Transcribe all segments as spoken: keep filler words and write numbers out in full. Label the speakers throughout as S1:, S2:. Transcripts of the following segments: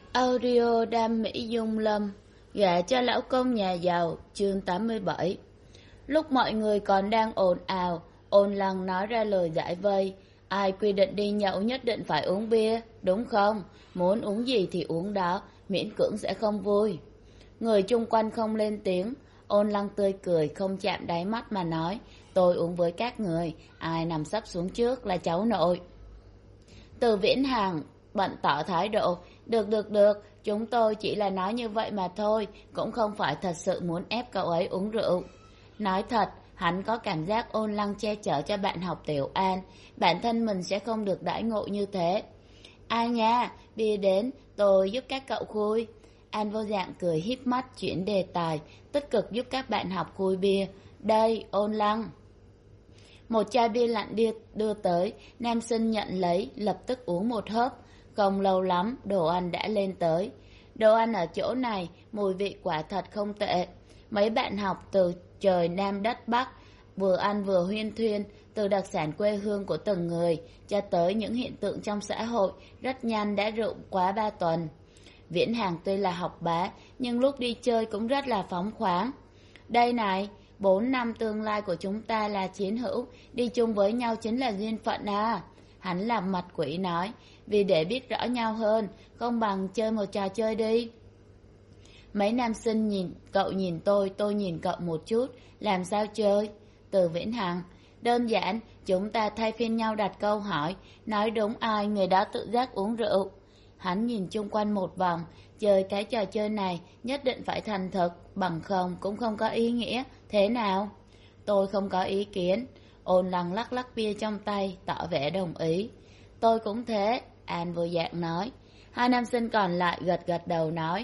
S1: Audio Đam Mỹ Dung Lâm, gả cho lão công nhà giàu, chương tám mươi bảy. Lúc mọi người còn đang ồn ào, Ôn Lăng nói ra lời giải vây. Ai quy định đi nhậu nhất định phải uống bia, đúng không? Muốn uống gì thì uống đó, miễn cưỡng sẽ không vui. Người chung quanh không lên tiếng. Ôn Lăng tươi cười không chạm đáy mắt mà nói, tôi uống với các người, ai nằm sấp xuống trước là cháu nội. Từ Viễn Hàng bận tỏ thái độ, được được được, chúng tôi chỉ là nói như vậy mà thôi, cũng không phải thật sự muốn ép cậu ấy uống rượu. Nói thật, hắn có cảm giác Ôn Lăng che chở cho bạn học Tiểu An, bản thân mình sẽ không được đãi ngộ như thế. Ai nha, bia đến, tôi giúp các cậu khui. An Vô Dạng cười híp mắt chuyển đề tài, tích cực giúp các bạn học khui bia. Đây, Ôn Lăng. Một chai bia lạnh đưa, đưa tới, nam sinh nhận lấy, lập tức uống một hớp. Không lâu lắm, đồ ăn đã lên tới. Đồ ăn ở chỗ này, mùi vị quả thật không tệ. Mấy bạn học từ trời Nam đất Bắc, vừa ăn vừa huyên thuyên, từ đặc sản quê hương của từng người, cho tới những hiện tượng trong xã hội, rất nhanh đã rượu quá ba tuần. Viễn Hàng tuy là học bá, nhưng lúc đi chơi cũng rất là phóng khoáng. Đây này, bốn năm tương lai của chúng ta là chiến hữu, đi chung với nhau chính là duyên phận à. Hắn làm mặt quỷ nói, vì để biết rõ nhau hơn, không bằng chơi một trò chơi đi. Mấy nam sinh nhìn cậu nhìn tôi, tôi nhìn cậu một chút, làm sao chơi? Từ Viễn Hằng, đơn giản, chúng ta thay phiên nhau đặt câu hỏi, nói đúng ai người đó tự giác uống rượu. Hắn nhìn chung quanh một vòng, chơi cái trò chơi này nhất định phải thành thực, bằng không cũng không có ý nghĩa, thế nào? Tôi không có ý kiến. Ôn Lăng lắc lắc bia trong tay, tỏ vẻ đồng ý. Tôi cũng thế, An Vô Dạng nói. Hai nam sinh còn lại gật gật đầu nói.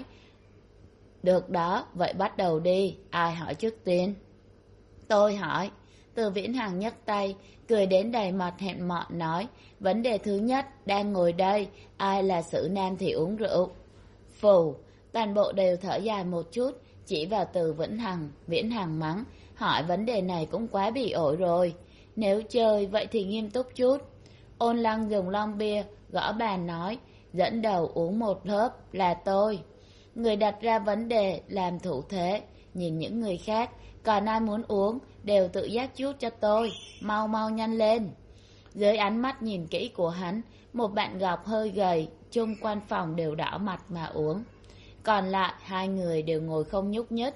S1: Được đó, vậy bắt đầu đi, ai hỏi trước tiên? Tôi hỏi. Từ Viễn Hằng nhấc tay, cười đến đầy mặt hẹn mọn nói. Vấn đề thứ nhất, đang ngồi đây, ai là xử nam thì uống rượu? Phù, toàn bộ đều thở dài một chút, chỉ vào Từ Viễn Hằng, Viễn Hằng mắng. Hỏi vấn đề này cũng quá bị ổi rồi. Nếu chơi, vậy thì nghiêm túc chút. Ôn Lăng dùng lon bia, gõ bàn nói. Dẫn đầu uống một hớp là tôi. Người đặt ra vấn đề làm thủ thế, nhìn những người khác, còn ai muốn uống đều tự giác chút cho tôi, mau mau nhanh lên. Dưới ánh mắt nhìn kỹ của hắn, một bạn gọc hơi gầy, chung quanh phòng đều đỏ mặt mà uống. Còn lại hai người đều ngồi không nhúc nhích.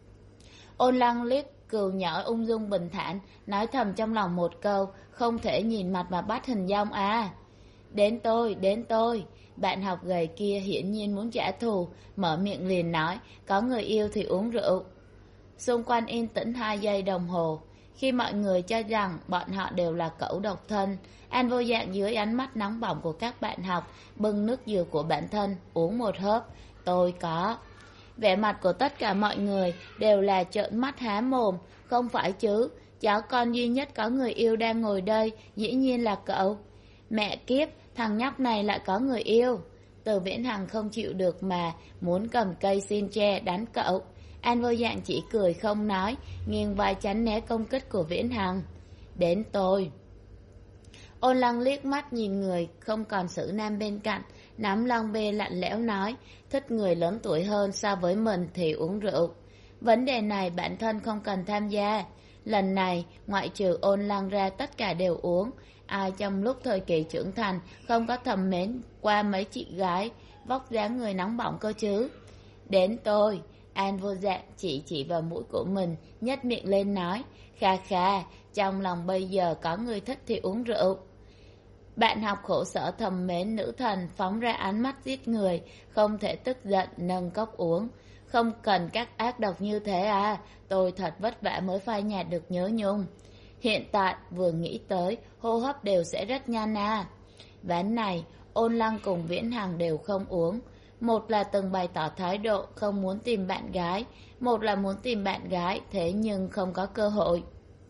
S1: Ôn Lăng liếc cừu nhỏ ung dung bình thản, nói thầm trong lòng một câu, không thể nhìn mặt mà bắt hình dong à. Đến tôi, đến tôi. Bạn học gầy kia hiển nhiên muốn trả thù, mở miệng liền nói, có người yêu thì uống rượu. Xung quanh yên tĩnh hai giây đồng hồ. Khi mọi người cho rằng bọn họ đều là cẩu độc thân, An Vô Dạng dưới ánh mắt nóng bỏng của các bạn học, bưng nước dừa của bản thân, uống một hớp. Tôi có. Vẻ mặt của tất cả mọi người đều là trợn mắt há mồm, không phải chứ, cháu con duy nhất có người yêu đang ngồi đây, dĩ nhiên là cậu. Mẹ kiếp, thằng nhóc này lại có người yêu. Từ Viễn Hằng không chịu được mà, muốn cầm cây xin tre đánh cậu. An Vô Dạng chỉ cười không nói, nghiêng vai tránh né công kích của Viễn Hằng. Đến tôi. Ôn Lăng liếc mắt nhìn người không còn xử nam bên cạnh, nắm lon bia lạnh lẽo nói, thích người lớn tuổi hơn so với mình thì uống rượu. Vấn đề này bản thân không cần tham gia. Lần này, ngoại trừ Ôn Lăng ra tất cả đều uống. Ai trong lúc thời kỳ trưởng thành không có thầm mến qua mấy chị gái, vóc dáng người nóng bỏng cơ chứ. Đến tôi. An Vô Dạng chỉ chỉ vào mũi của mình, nhếch miệng lên nói, kha kha, trong lòng bây giờ có người thích thì uống rượu. Bạn học khổ sở thầm mến nữ thần phóng ra ánh mắt giết người, không thể tức giận nâng cốc uống. Không cần các ác độc như thế à, tôi thật vất vả mới phai nhạt được nhớ nhung. Hiện tại vừa nghĩ tới, hô hấp đều sẽ rất nhanh à. Ván này, Ôn Lăng cùng Viễn Hằng đều không uống. Một là từng bày tỏ thái độ không muốn tìm bạn gái, một là muốn tìm bạn gái thế nhưng không có cơ hội.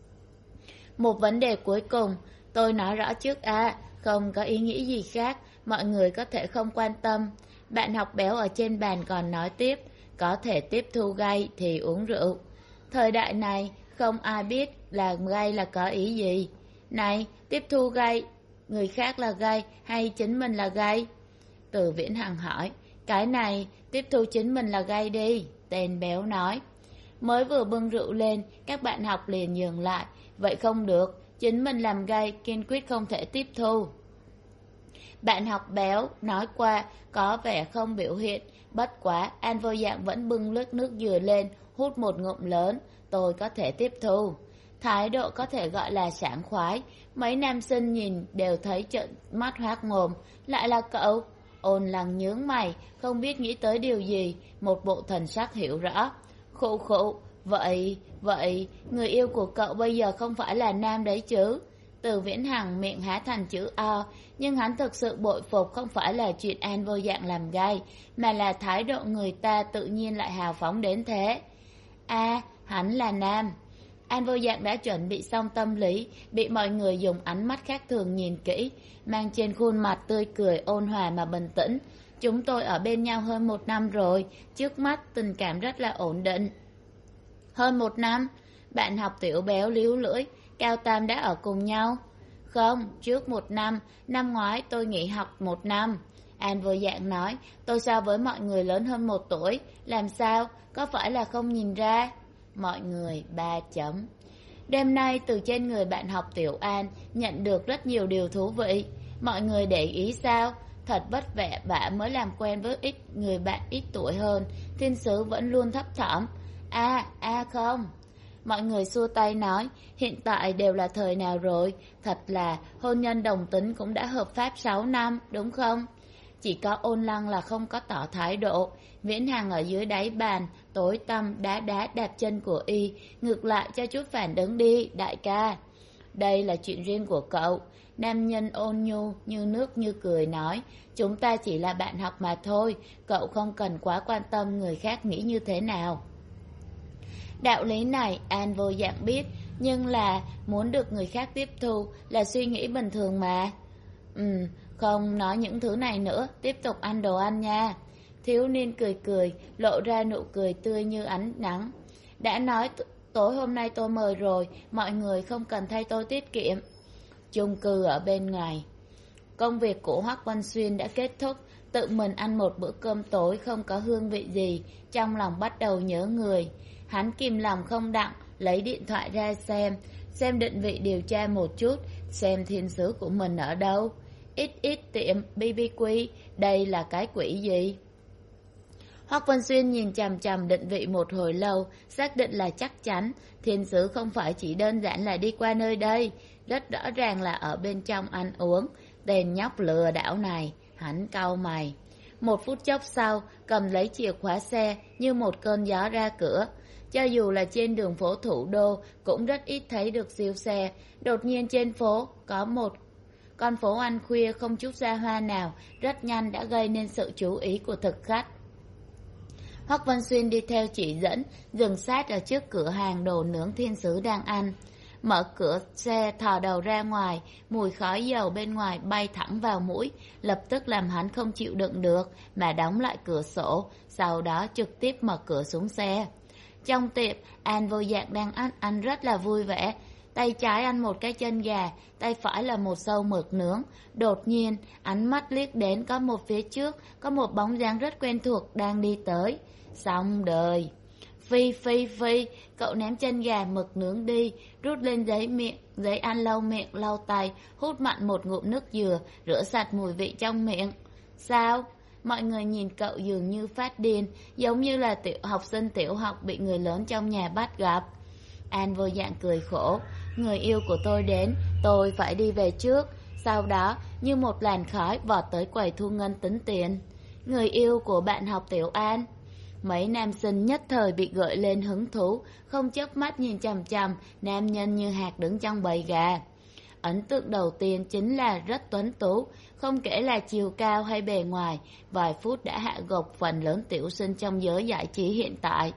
S1: Một vấn đề cuối cùng, tôi nói rõ trước à, không có ý nghĩ gì khác, mọi người có thể không quan tâm. Bạn học béo ở trên bàn còn nói tiếp, có thể tiếp thu gay thì uống rượu. Thời đại này, không ai biết là gay là có ý gì. Này, tiếp thu gay, người khác là gay hay chính mình là gay? Từ Viễn Hằng hỏi, Cái này, tiếp thu chính mình là gay đi, tên béo nói. Mới vừa bưng rượu lên, các bạn học liền nhường lại. Vậy không được, chính mình làm gay, kiên quyết không thể tiếp thu. Bạn học béo nói qua có vẻ không biểu hiện, bất quá An Vô Dạng vẫn bưng lướt nước dừa lên, hút một ngụm lớn. Tôi có thể tiếp thu. Thái độ có thể gọi là sảng khoái. Mấy nam sinh nhìn đều thấy trợn mắt hoác mồm. Lại là cậu? Ôn Lăng nhướng mày, không biết nghĩ tới điều gì, một bộ thần sắc hiểu rõ. Khụ khụ, vậy, vậy, người yêu của cậu bây giờ không phải là nam đấy chứ? Từ Viễn Hằng miệng há thành chữ O, nhưng hắn thực sự bội phục không phải là chuyện An Vô Dạng làm gay, mà là thái độ người ta tự nhiên lại hào phóng đến thế. À, hắn là nam. An Vô Dạng đã chuẩn bị xong tâm lý, bị mọi người dùng ánh mắt khác thường nhìn kỹ, mang trên khuôn mặt tươi cười ôn hòa mà bình tĩnh. Chúng tôi ở bên nhau hơn một năm rồi, trước mắt tình cảm rất là ổn định. Hơn một năm? Bạn học Tiểu Béo líu lưỡi, Cao Tam đã ở cùng nhau? Không, trước một năm, năm ngoái tôi nghỉ học một năm. An Vô Dạng nói, tôi so với mọi người lớn hơn một tuổi, làm sao, có phải là không nhìn ra? Mọi người ba chấm. Đêm nay từ trên người bạn học Tiểu An nhận được rất nhiều điều thú vị. Mọi người để ý sao? Thật vất vả vả mới làm quen với ít người bạn ít tuổi hơn. Thiên sứ vẫn luôn thấp thỏm. À, à không. Mọi người xua tay nói, hiện tại đều là thời nào rồi? Thật là hôn nhân đồng tính cũng đã hợp pháp sáu năm, đúng không? Chỉ có Ôn Lăng là không có tỏ thái độ. Viễn Hằng ở dưới đáy bàn, tối tăm đá đá đạp chân của y, ngược lại cho chút phản ứng đi, đại ca. Đây là chuyện riêng của cậu. Nam nhân ôn nhu, như nước như cười nói, chúng ta chỉ là bạn học mà thôi, cậu không cần quá quan tâm người khác nghĩ như thế nào. Đạo lý này An Vô Dạng biết, nhưng là muốn được người khác tiếp thu là suy nghĩ bình thường mà. Ừ, không nói những thứ này nữa, tiếp tục ăn đồ ăn nha. Thiếu niên cười cười, lộ ra nụ cười tươi như ánh nắng. Đã nói tối hôm nay tôi mời rồi, mọi người không cần thay tôi tiết kiệm. Chung cư ở bên ngoài. Công việc của Hoắc Văn Xuyên đã kết thúc, tự mình ăn một bữa cơm tối không có hương vị gì, trong lòng bắt đầu nhớ người. Hắn kìm lòng không đặng, lấy điện thoại ra xem, xem định vị điều tra một chút, xem thiên sứ của mình ở đâu. Ít ít tiệm bê bê quy, đây là cái quỷ gì? Hoắc Văn Xuyên nhìn chằm chằm định vị một hồi lâu, xác định là chắc chắn, thiên sứ không phải chỉ đơn giản là đi qua nơi đây, rất rõ ràng là ở bên trong ăn uống. Tên nhóc lừa đảo này, hắn cau mày. Một phút chốc sau, cầm lấy chìa khóa xe như một cơn gió ra cửa. Cho dù là trên đường phố thủ đô, cũng rất ít thấy được siêu xe. Đột nhiên trên phố có một con phố ăn khuya không chút ra hoa nào, rất nhanh đã gây nên sự chú ý của thực khách. Hoắc Văn Xuyên đi theo chỉ dẫn, dừng sát ở trước cửa hàng đồ nướng thiên sứ đang ăn. Mở cửa xe thò đầu ra ngoài, mùi khói dầu bên ngoài bay thẳng vào mũi, lập tức làm hắn không chịu đựng được, mà đóng lại cửa sổ, sau đó trực tiếp mở cửa xuống xe. Trong tiệm, An Vô Dạng đang ăn, ăn rất là vui vẻ. Tay trái ăn một cái chân gà, tay phải là một sâu mực nướng. Đột nhiên, ánh mắt liếc đến có một phía trước, có một bóng dáng rất quen thuộc đang đi tới. Xong đời. Phi phi phi, cậu ném chân gà mực nướng đi, rút lên giấy miệng, giấy ăn lau miệng, lau tay, hút mặn một ngụm nước dừa, rửa sạch mùi vị trong miệng. Sao? Mọi người nhìn cậu dường như phát điên, giống như là tiểu học sinh tiểu học bị người lớn trong nhà bắt gặp. An Vô Dạng cười khổ, người yêu của tôi đến, tôi phải đi về trước. Sau đó, như một làn khói vọt tới quầy thu ngân tính tiền. Người yêu của bạn học Tiểu An. Mấy nam sinh nhất thời bị gợi lên hứng thú, không chớp mắt nhìn chằm chằm, nam nhân như hạt đứng trong bầy gà. Ấn tượng đầu tiên chính là rất tuấn tú, không kể là chiều cao hay bề ngoài, vài phút đã hạ gục phần lớn tiểu sinh trong giới giải trí hiện tại.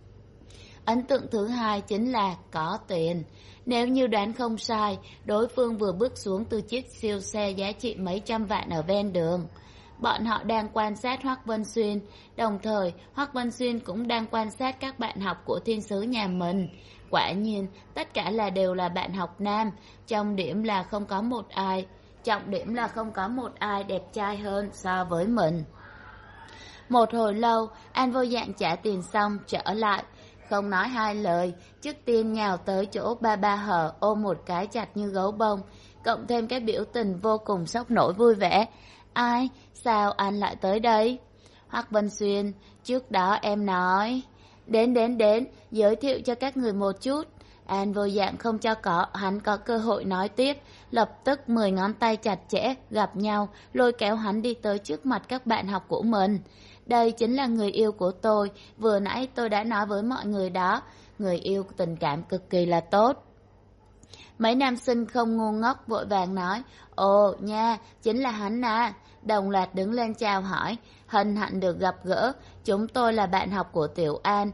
S1: Ấn tượng thứ hai chính là có tiền. Nếu như đoán không sai, đối phương vừa bước xuống từ chiếc siêu xe giá trị mấy trăm vạn ở ven đường. Bọn họ đang quan sát Hoắc Văn Xuyên, đồng thời Hoắc Văn Xuyên cũng đang quan sát các bạn học của thiên sứ nhà mình. Quả nhiên, tất cả là đều là bạn học nam, trong điểm là không có một ai, trọng điểm là không có một ai đẹp trai hơn so với mình. Một hồi lâu, An Vô Dạng trả tiền xong trở lại, không nói hai lời, trước tiên nhào tới chỗ ba ba Hờ ôm một cái chặt như gấu bông, cộng thêm cái biểu tình vô cùng sốc nổi vui vẻ. Ai? Sao anh lại tới đây? Hoắc Vân Xuyên, trước đó em nói... Đến đến đến, giới thiệu cho các người một chút. An Vô Dạng không cho có hắn có cơ hội nói tiếp, lập tức mười ngón tay chặt chẽ gặp nhau, lôi kéo hắn đi tới trước mặt các bạn học của mình. Đây chính là người yêu của tôi, vừa nãy tôi đã nói với mọi người đó, người yêu tình cảm cực kỳ là tốt. Mấy nam sinh không ngu ngốc vội vàng nói, ồ nha, chính là hắn à. Đồng loạt đứng lên chào hỏi, hân hạnh được gặp gỡ, chúng tôi là bạn học của Tiểu An.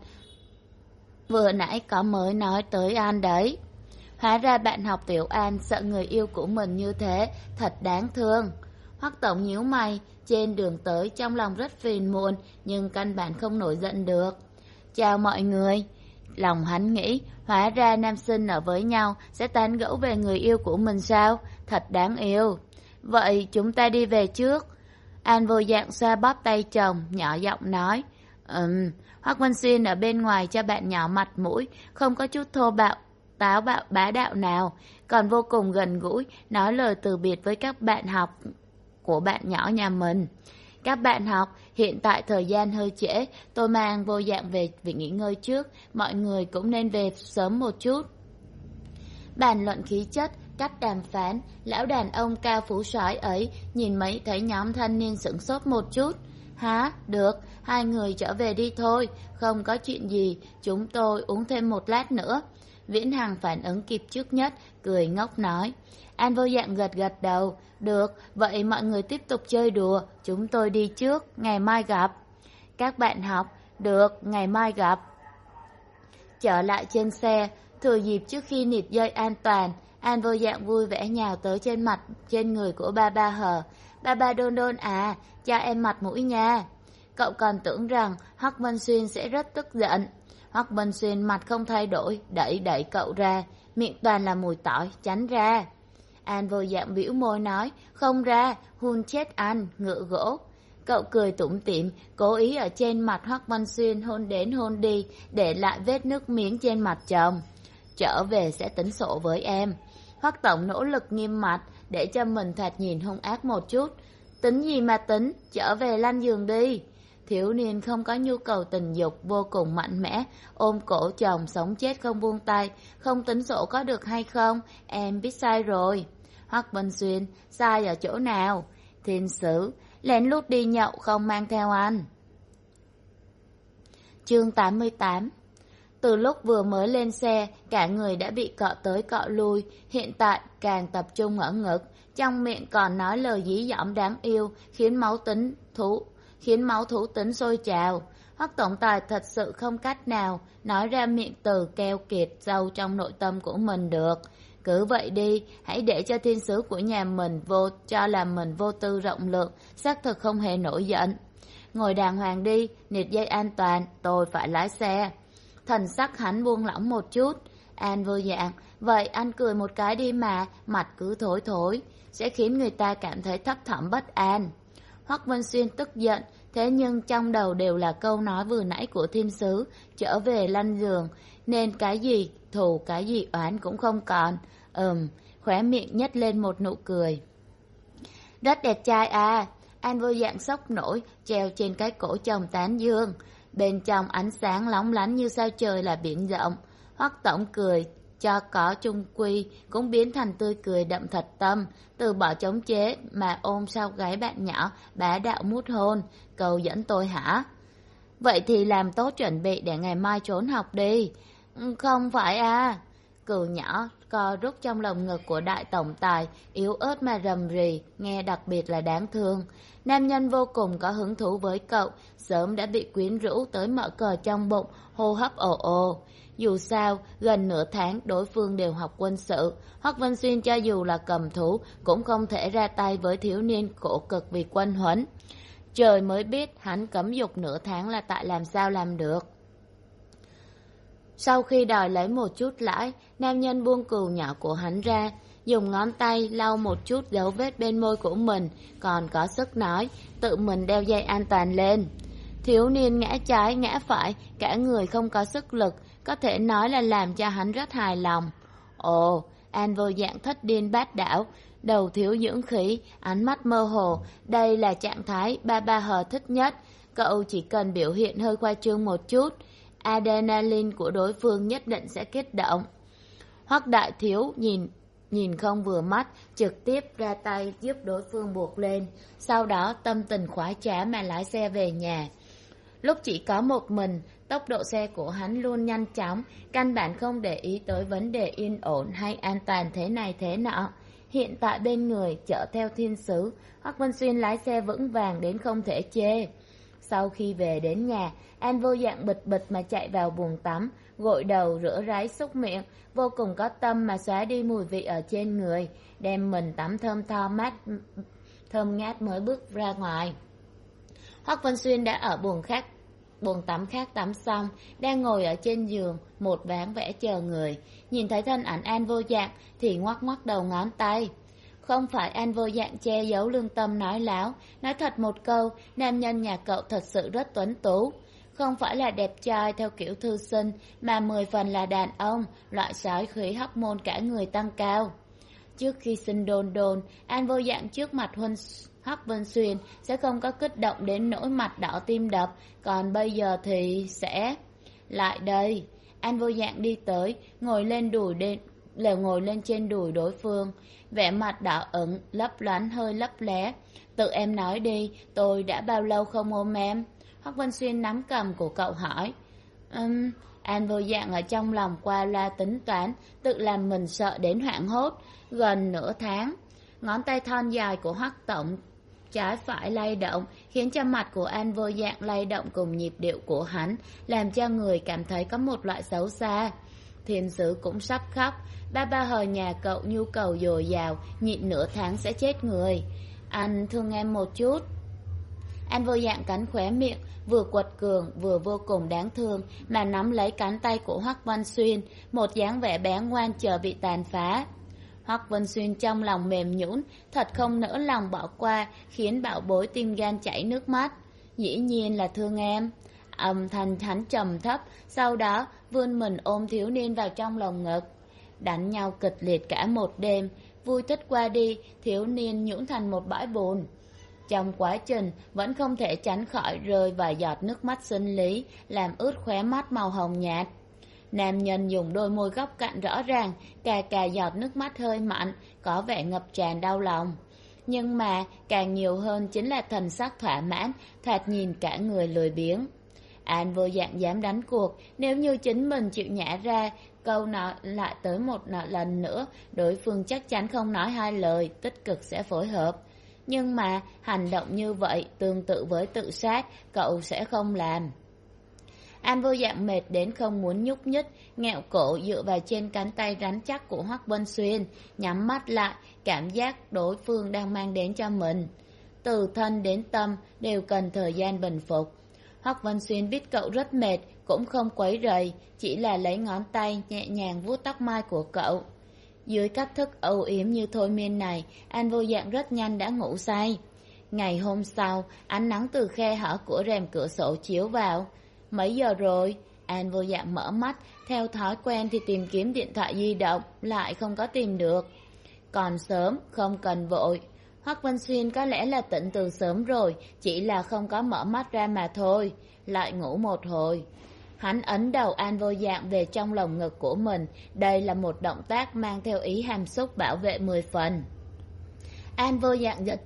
S1: Vừa nãy có mới nói tới An đấy. Hóa ra bạn học Tiểu An sợ người yêu của mình như thế, thật đáng thương. Hoắc Tổng nhíu mày, trên đường tới trong lòng rất phiền muộn, nhưng căn bản không nổi giận được. Chào mọi người. Lòng hắn nghĩ, hóa ra nam sinh ở với nhau sẽ tán gẫu về người yêu của mình sao? Thật đáng yêu. Vậy chúng ta đi về trước. An Vô Dạng xoa bóp tay chồng, nhỏ giọng nói. Ừm, Hoắc Vân Xuyên ở bên ngoài cho bạn nhỏ mặt mũi, không có chút thô bạo, táo bạo bá đạo nào, còn vô cùng gần gũi, nói lời từ biệt với các bạn học của bạn nhỏ nhà mình. Các bạn học, hiện tại thời gian hơi trễ, tôi mang Vô Dạng về vì nghỉ ngơi trước, mọi người cũng nên về sớm một chút. Bàn luận khí chất, cách đàm phán, lão đàn ông cao phú soái ấy nhìn mấy thấy nhóm thanh niên sửng sốt một chút. Hả? Được, hai người trở về đi thôi, không có chuyện gì, chúng tôi uống thêm một lát nữa. Viễn Hằng phản ứng kịp trước nhất, cười ngốc nói. An Vô Dạng gật gật đầu, được, vậy mọi người tiếp tục chơi đùa, chúng tôi đi trước, ngày mai gặp. Các bạn học, được, ngày mai gặp. Trở lại trên xe, thừa dịp trước khi nịt dây an toàn, An Vô Dạng vui vẻ nhào tới trên mặt, trên người của ba ba Hờ. Ba ba Đôn Đôn à, cho em mặt mũi nha. Cậu còn tưởng rằng Hoắc Vân Xuyên sẽ rất tức giận. Hoắc Vân Xuyên mặt không thay đổi, đẩy đẩy cậu ra, miệng toàn là mùi tỏi, tránh ra. An Vô Dạng bĩu môi nói, không ra, hun chết anh, ngựa gỗ. Cậu cười tủm tỉm, cố ý ở trên mặt Hoắc Vân Xuyên hôn đến hôn đi, để lại vết nước miếng trên mặt chồng. Trở về sẽ tính sổ với em. Hoắc Tổng nỗ lực nghiêm mặt, để cho mình thoạt nhìn hung ác một chút. Tính gì mà tính, trở về lăn giường đi. Thiếu niên không có nhu cầu tình dục, vô cùng mạnh mẽ, ôm cổ chồng sống chết không buông tay. Không tính sổ có được hay không? Em biết sai rồi. Hoắc Vân Xuyên, sai ở chỗ nào? Thiên Sứ, lén lút đi nhậu không mang theo anh. Chương tám mươi tám. Từ lúc vừa mới lên xe, cả người đã bị cọ tới cọ lui, hiện tại càng tập trung ở ngực, trong miệng còn nói lời dí dỏm đáng yêu, khiến máu tính thú, khiến máu thú tính sôi trào. Hoắc tổng tài thật sự không cách nào nói ra miệng từ keo kiệt sâu trong nội tâm của mình được. Cứ vậy đi, hãy để cho thiên sứ của nhà mình vô cho là mình vô tư rộng lượng, xác thực không hề nổi giận. Ngồi đàng hoàng đi, nịt dây an toàn, tôi phải lái xe. Thần sắc hắn buông lỏng một chút. An Vô Dạng, vậy anh cười một cái đi mà, mặt cứ thối thối, sẽ khiến người ta cảm thấy thấp thỏm bất an. Hoắc Vân Xuyên tức giận, thế nhưng trong đầu đều là câu nói vừa nãy của thiên sứ, trở về lăn giường, nên cái gì thù cái gì oán cũng không còn. Ừm, khóe miệng nhếch lên một nụ cười. Rất đẹp trai à. An Vô Dạng sốc nổi, treo trên cái cổ chồng tán dương. Bên trong ánh sáng lóng lánh như sao trời là biển rộng. Hoắc tổng cười cho có chung quy cũng biến thành tươi cười đậm thật tâm, từ bỏ chống chế mà ôm sau gáy bạn nhỏ, bá đạo mút hôn. Cầu dẫn tôi hả? Vậy thì làm tốt chuẩn bị để ngày mai trốn học đi. Không phải à. Cừu nhỏ co rút trong lồng ngực của đại tổng tài, yếu ớt mà rầm rì, nghe đặc biệt là đáng thương. Nam nhân vô cùng có hứng thú với cậu, sớm đã bị quyến rũ tới mở cờ trong bụng, hô hấp ồ ồ. Dù sao, gần nửa tháng đối phương đều học quân sự, Hoắc Vân Xuyên cho dù là cầm thú cũng không thể ra tay với thiếu niên khổ cực vì quân huấn. Trời mới biết hắn cấm dục nửa tháng là tại làm sao làm được. Sau khi đòi lấy một chút lãi, nam nhân buông cừu nhỏ của hắn ra, dùng ngón tay lau một chút dấu vết bên môi của mình, còn có sức nói, tự mình đeo dây an toàn lên. Thiếu niên ngã trái ngã phải, cả người không có sức lực, có thể nói là làm cho hắn rất hài lòng. Ồ, An vô dạng thất điên bát đảo, đầu thiếu dưỡng khí, ánh mắt mơ hồ, đây là trạng thái ba ba hờ thích nhất. Cậu chỉ cần biểu hiện hơi khoa trương một chút, adrenaline của đối phương nhất định sẽ kích động. Hoắc đại thiếu nhìn nhìn không vừa mắt, trực tiếp ra tay giúp đối phương buộc lên, sau đó tâm tình khoái trá mà lái xe về nhà. Lúc chỉ có một mình, tốc độ xe của hắn luôn nhanh chóng, căn bản không để ý tới vấn đề yên ổn hay an toàn thế này thế nọ. Hiện tại bên người chở theo thiên sứ, Hoắc Vân Xuyên lái xe vững vàng đến không thể chê. Sau khi về đến nhà, An vô dạng bịch bịch mà chạy vào buồng tắm, gội đầu rửa ráy súc miệng, vô cùng có tâm mà xóa đi mùi vị ở trên người, đem mình tắm thơm tho mát thơm ngát mới bước ra ngoài. Hoắc Vân Xuyên đã ở buồng khác buồng tắm khác tắm xong, đang ngồi ở trên giường một ván vẽ chờ người, nhìn thấy thân ảnh An vô dạng thì ngoắc ngoắc đầu ngón tay. Không phải An vô dạng che giấu lương tâm nói láo, nói thật một câu, nam nhân nhà cậu thật sự rất tuấn tú. Không phải là đẹp trai theo kiểu thư sinh, mà mười phần là đàn ông, loại sói khí hóc môn cả người tăng cao. Trước khi sinh đồn đồn, An vô dạng trước mặt Huân Hoắc Vân Xuyên sẽ không có kích động đến nỗi mặt đỏ tim đập, còn bây giờ thì sẽ... Lại đây, An vô dạng đi tới, ngồi lên đùi đen, lều ngồi lên trên đùi đối phương, vẻ mặt đỏ ửng, lấp loáng hơi lấp lé. Tự em nói đi, tôi đã bao lâu không ôm em? Hoắc Vân Xuyên nắm cầm của cậu hỏi. Um, An vô dạng ở trong lòng qua loa tính toán, tự làm mình sợ đến hoảng hốt. Gần nửa tháng, ngón tay thon dài của Hoắc tổng trái phải lay động, khiến cho mặt của An vô dạng lay động cùng nhịp điệu của hắn, làm cho người cảm thấy có một loại xấu xa. Thiên sứ cũng sắp khóc, ba ba hờ nhà cậu nhu cầu dồi dào, nhịn nửa tháng sẽ chết người. Anh thương em một chút. An vô dạng cắn khóe miệng, vừa quật cường vừa vô cùng đáng thương mà nắm lấy cánh tay của Hoắc Vân Xuyên, một dáng vẻ bé ngoan chờ bị tàn phá. Hoắc Vân Xuyên trong lòng mềm nhũn, thật không nỡ lòng bỏ qua, khiến bảo bối tim gan chảy nước mắt. Dĩ nhiên là thương em. Âm thanh hắn trầm thấp, sau đó vươn mình ôm thiếu niên vào trong lòng ngực. Đánh nhau kịch liệt cả một đêm, vui thích qua đi, thiếu niên nhũn thành một bãi bùn. Trong quá trình vẫn không thể tránh khỏi rơi vài giọt nước mắt sinh lý, làm ướt khóe mắt màu hồng nhạt. Nam nhân dùng đôi môi góc cạnh rõ ràng, cà cà giọt nước mắt hơi mặn, có vẻ ngập tràn đau lòng. Nhưng mà càng nhiều hơn chính là thần sắc thỏa mãn, thoạt nhìn cả người lười biếng. An vô dạng dám đánh cuộc, nếu như chính mình chịu nhả ra câu nói lại tới một lần nữa, đối phương chắc chắn không nói hai lời, tích cực sẽ phối hợp. Nhưng mà hành động như vậy tương tự với tự sát, cậu sẽ không làm. An vô dạng mệt đến không muốn nhúc nhích, nghẹo cổ dựa vào trên cánh tay rắn chắc của Hoắc Vân Xuyên, nhắm mắt lại, cảm giác đối phương đang mang đến cho mình. Từ thân đến tâm đều cần thời gian bình phục. Hoắc Vân Xuyên biết cậu rất mệt, cũng không quấy rầy, chỉ là lấy ngón tay nhẹ nhàng vuốt tóc mai của cậu. Dưới cách thức âu yếm như thôi miên này, An vô dạng rất nhanh đã ngủ say. Ngày hôm sau, ánh nắng từ khe hở của rèm cửa sổ chiếu vào. Mấy giờ rồi? An vô dạng mở mắt, theo thói quen thì tìm kiếm điện thoại di động, lại không có tìm được. Còn sớm, không cần vội. Hoắc Vân Xuyên có lẽ là tỉnh từ sớm rồi, chỉ là không có mở mắt ra mà thôi. Lại ngủ một hồi. Hắn ấn đầu An vô dạng về trong lồng ngực của mình, đây là một động tác mang theo ý hàm xúc bảo vệ mười phần. An vô dạng giật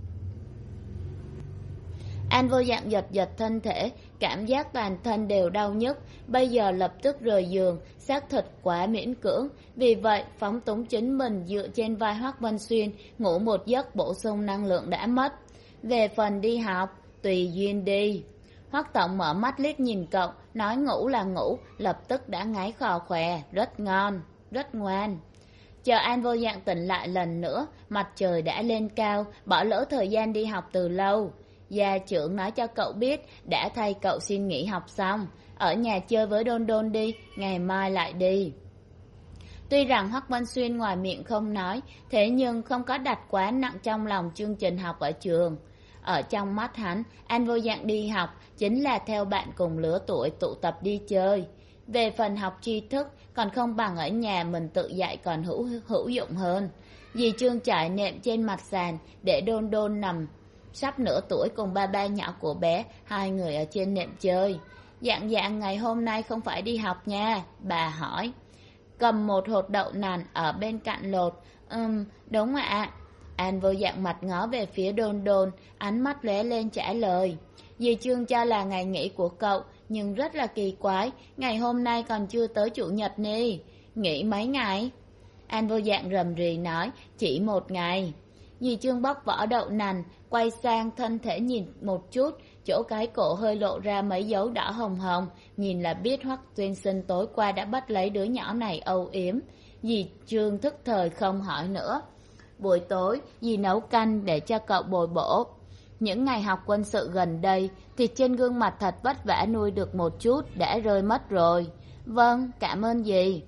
S1: An vô dạng giật giật thân thể, cảm giác toàn thân đều đau nhức, bây giờ lập tức rời giường, xác thịt quá miễn cưỡng, vì vậy phóng túng chính mình dựa trên vai Hoắc Vân Xuyên, ngủ một giấc bổ sung năng lượng đã mất. Về phần đi học, tùy duyên đi. Hoắc tổng mở mắt liếc nhìn cậu, nói ngủ là ngủ, lập tức đã ngáy khò khè, rất ngon, rất ngoan. Chờ An vô dạng tỉnh lại lần nữa, mặt trời đã lên cao, bỏ lỡ thời gian đi học từ lâu. Gia trưởng nói cho cậu biết đã thay cậu xin nghỉ học xong, ở nhà chơi với Đôn Đôn đi, ngày mai lại đi. Tuy rằng Hoắc Vân Xuyên ngoài miệng không nói, thế nhưng không có đặt quá nặng trong lòng chương trình học ở trường. Ở trong mắt hắn, An Vô Dạng đi học chính là theo bạn cùng lứa tuổi tụ tập đi chơi. Về phần học tri thức, còn không bằng ở nhà mình tự dạy còn hữu hữu dụng hơn. Dì Trương trải nệm trên mặt sàn để Đôn Đôn nằm sắp nửa tuổi cùng ba ba nhỏ của bé, hai người ở trên nệm chơi. Dạng Dạng ngày hôm nay không phải đi học nha, bà hỏi. Cầm một hột đậu nành ở bên cạnh lột. Ừm, đúng ạ. An Vô Dạng mặt ngó về phía Đôn Đôn, ánh mắt lóe lên trả lời. Dì Trương cho là ngày nghỉ của cậu, nhưng rất là kỳ quái, ngày hôm nay còn chưa tới chủ nhật nè. Nghỉ mấy ngày? An Vô Dạng rầm rì nói, chỉ một ngày. Dì Trương bóc vỏ đậu nành, quay sang thân thể nhìn một chút, chỗ cái cổ hơi lộ ra mấy dấu đỏ hồng hồng, nhìn là biết Hoắc Tuyên Sinh tối qua đã bắt lấy đứa nhỏ này âu yếm. Dì Trương thức thời không hỏi nữa. Buổi tối, dì nấu canh để cho cậu bồi bổ. Những ngày học quân sự gần đây, thịt trên gương mặt thật vất vả nuôi được một chút đã rơi mất rồi. Vâng, cảm ơn dì.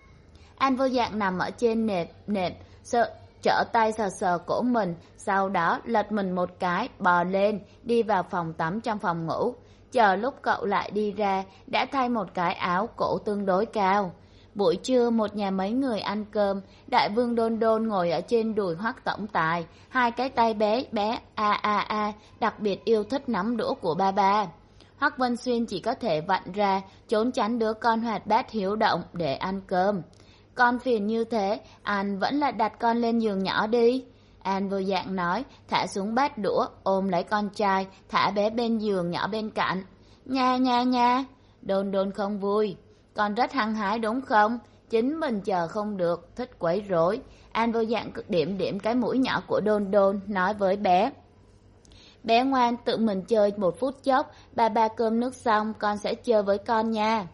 S1: An Vô Dạng nằm ở trên nệm, nệm, sợ, trở tay sờ sờ cổ mình, sau đó lật mình một cái, bò lên, đi vào phòng tắm trong phòng ngủ. Chờ lúc cậu lại đi ra, đã thay một cái áo cổ tương đối cao. Buổi trưa một nhà mấy người ăn cơm, đại vương Đôn Đôn ngồi ở trên đùi Hoắc tổng tài, hai cái tay bé bé a a a, đặc biệt yêu thích nắm đũa của ba ba. Hoắc Vân Xuyên chỉ có thể vặn ra, trốn tránh đứa con hoạt bát hiếu động để ăn cơm. Con phiền như thế, anh vẫn là đặt con lên giường nhỏ đi. An Vô Dạng nói, thả xuống bát đũa, ôm lấy con trai, thả bé bên giường nhỏ bên cạnh. Nha nha nha, Đôn Đôn không vui. Con rất hăng hái đúng không? Chính mình chờ không được, thích quấy rối. An Vô Dạng điểm điểm cái mũi nhỏ của Đôn Đôn, nói với bé. Bé ngoan, tự mình chơi một phút chốc, ba ba cơm nước xong, con sẽ chơi với con nha.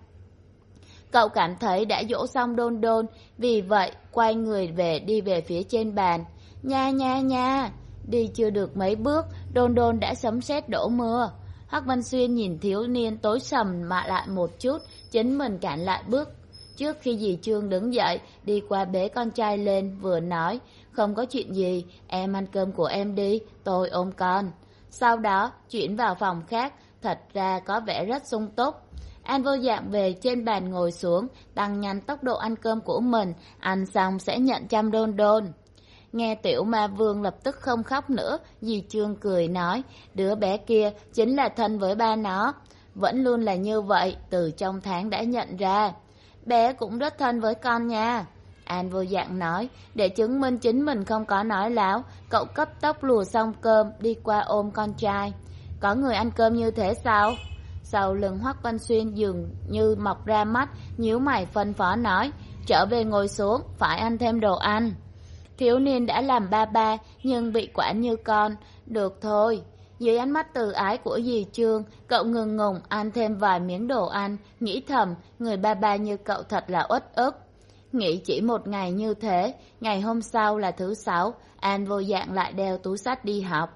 S1: Cậu cảm thấy đã dỗ xong Đôn Đôn, vì vậy quay người về đi về phía trên bàn. Nha nha nha, đi chưa được mấy bước, Đôn Đôn đã sấm sét đổ mưa. Hoắc Văn Xuyên nhìn thiếu niên tối sầm mạ lại một chút, chính mình cản lại bước. Trước khi dì Trương đứng dậy, đi qua bế con trai lên, vừa nói, không có chuyện gì, em ăn cơm của em đi, tôi ôm con. Sau đó, chuyển vào phòng khác, thật ra có vẻ rất sung túc. An Vô Dạng về trên bàn ngồi xuống, tăng nhanh tốc độ ăn cơm của mình, ăn xong sẽ nhận chăm Đôn Đôn. Nghe Tiểu Ma Vương lập tức không khóc nữa, dì Trương cười nói, đứa bé kia chính là thân với ba nó. Vẫn luôn là như vậy, từ trong tháng đã nhận ra. Bé cũng rất thân với con nha. An Vô Dạng nói, để chứng minh chính mình không có nói láo, cậu cấp tốc lùa xong cơm, đi qua ôm con trai. Có người ăn cơm như thế sao? Sau lưng Hoắc Văn Xuyên dường như mọc ra mắt, nhíu mày phân phó nói, trở về ngồi xuống, phải ăn thêm đồ ăn. Thiếu niên đã làm ba ba, nhưng bị quản như con. Được thôi. Dưới ánh mắt từ ái của dì Trương, cậu ngừng ngùng ăn thêm vài miếng đồ ăn, nghĩ thầm, người ba ba như cậu thật là uất ức. Nghĩ chỉ một ngày như thế, ngày hôm sau là thứ sáu, An Vô Dạng lại đeo túi xách đi học.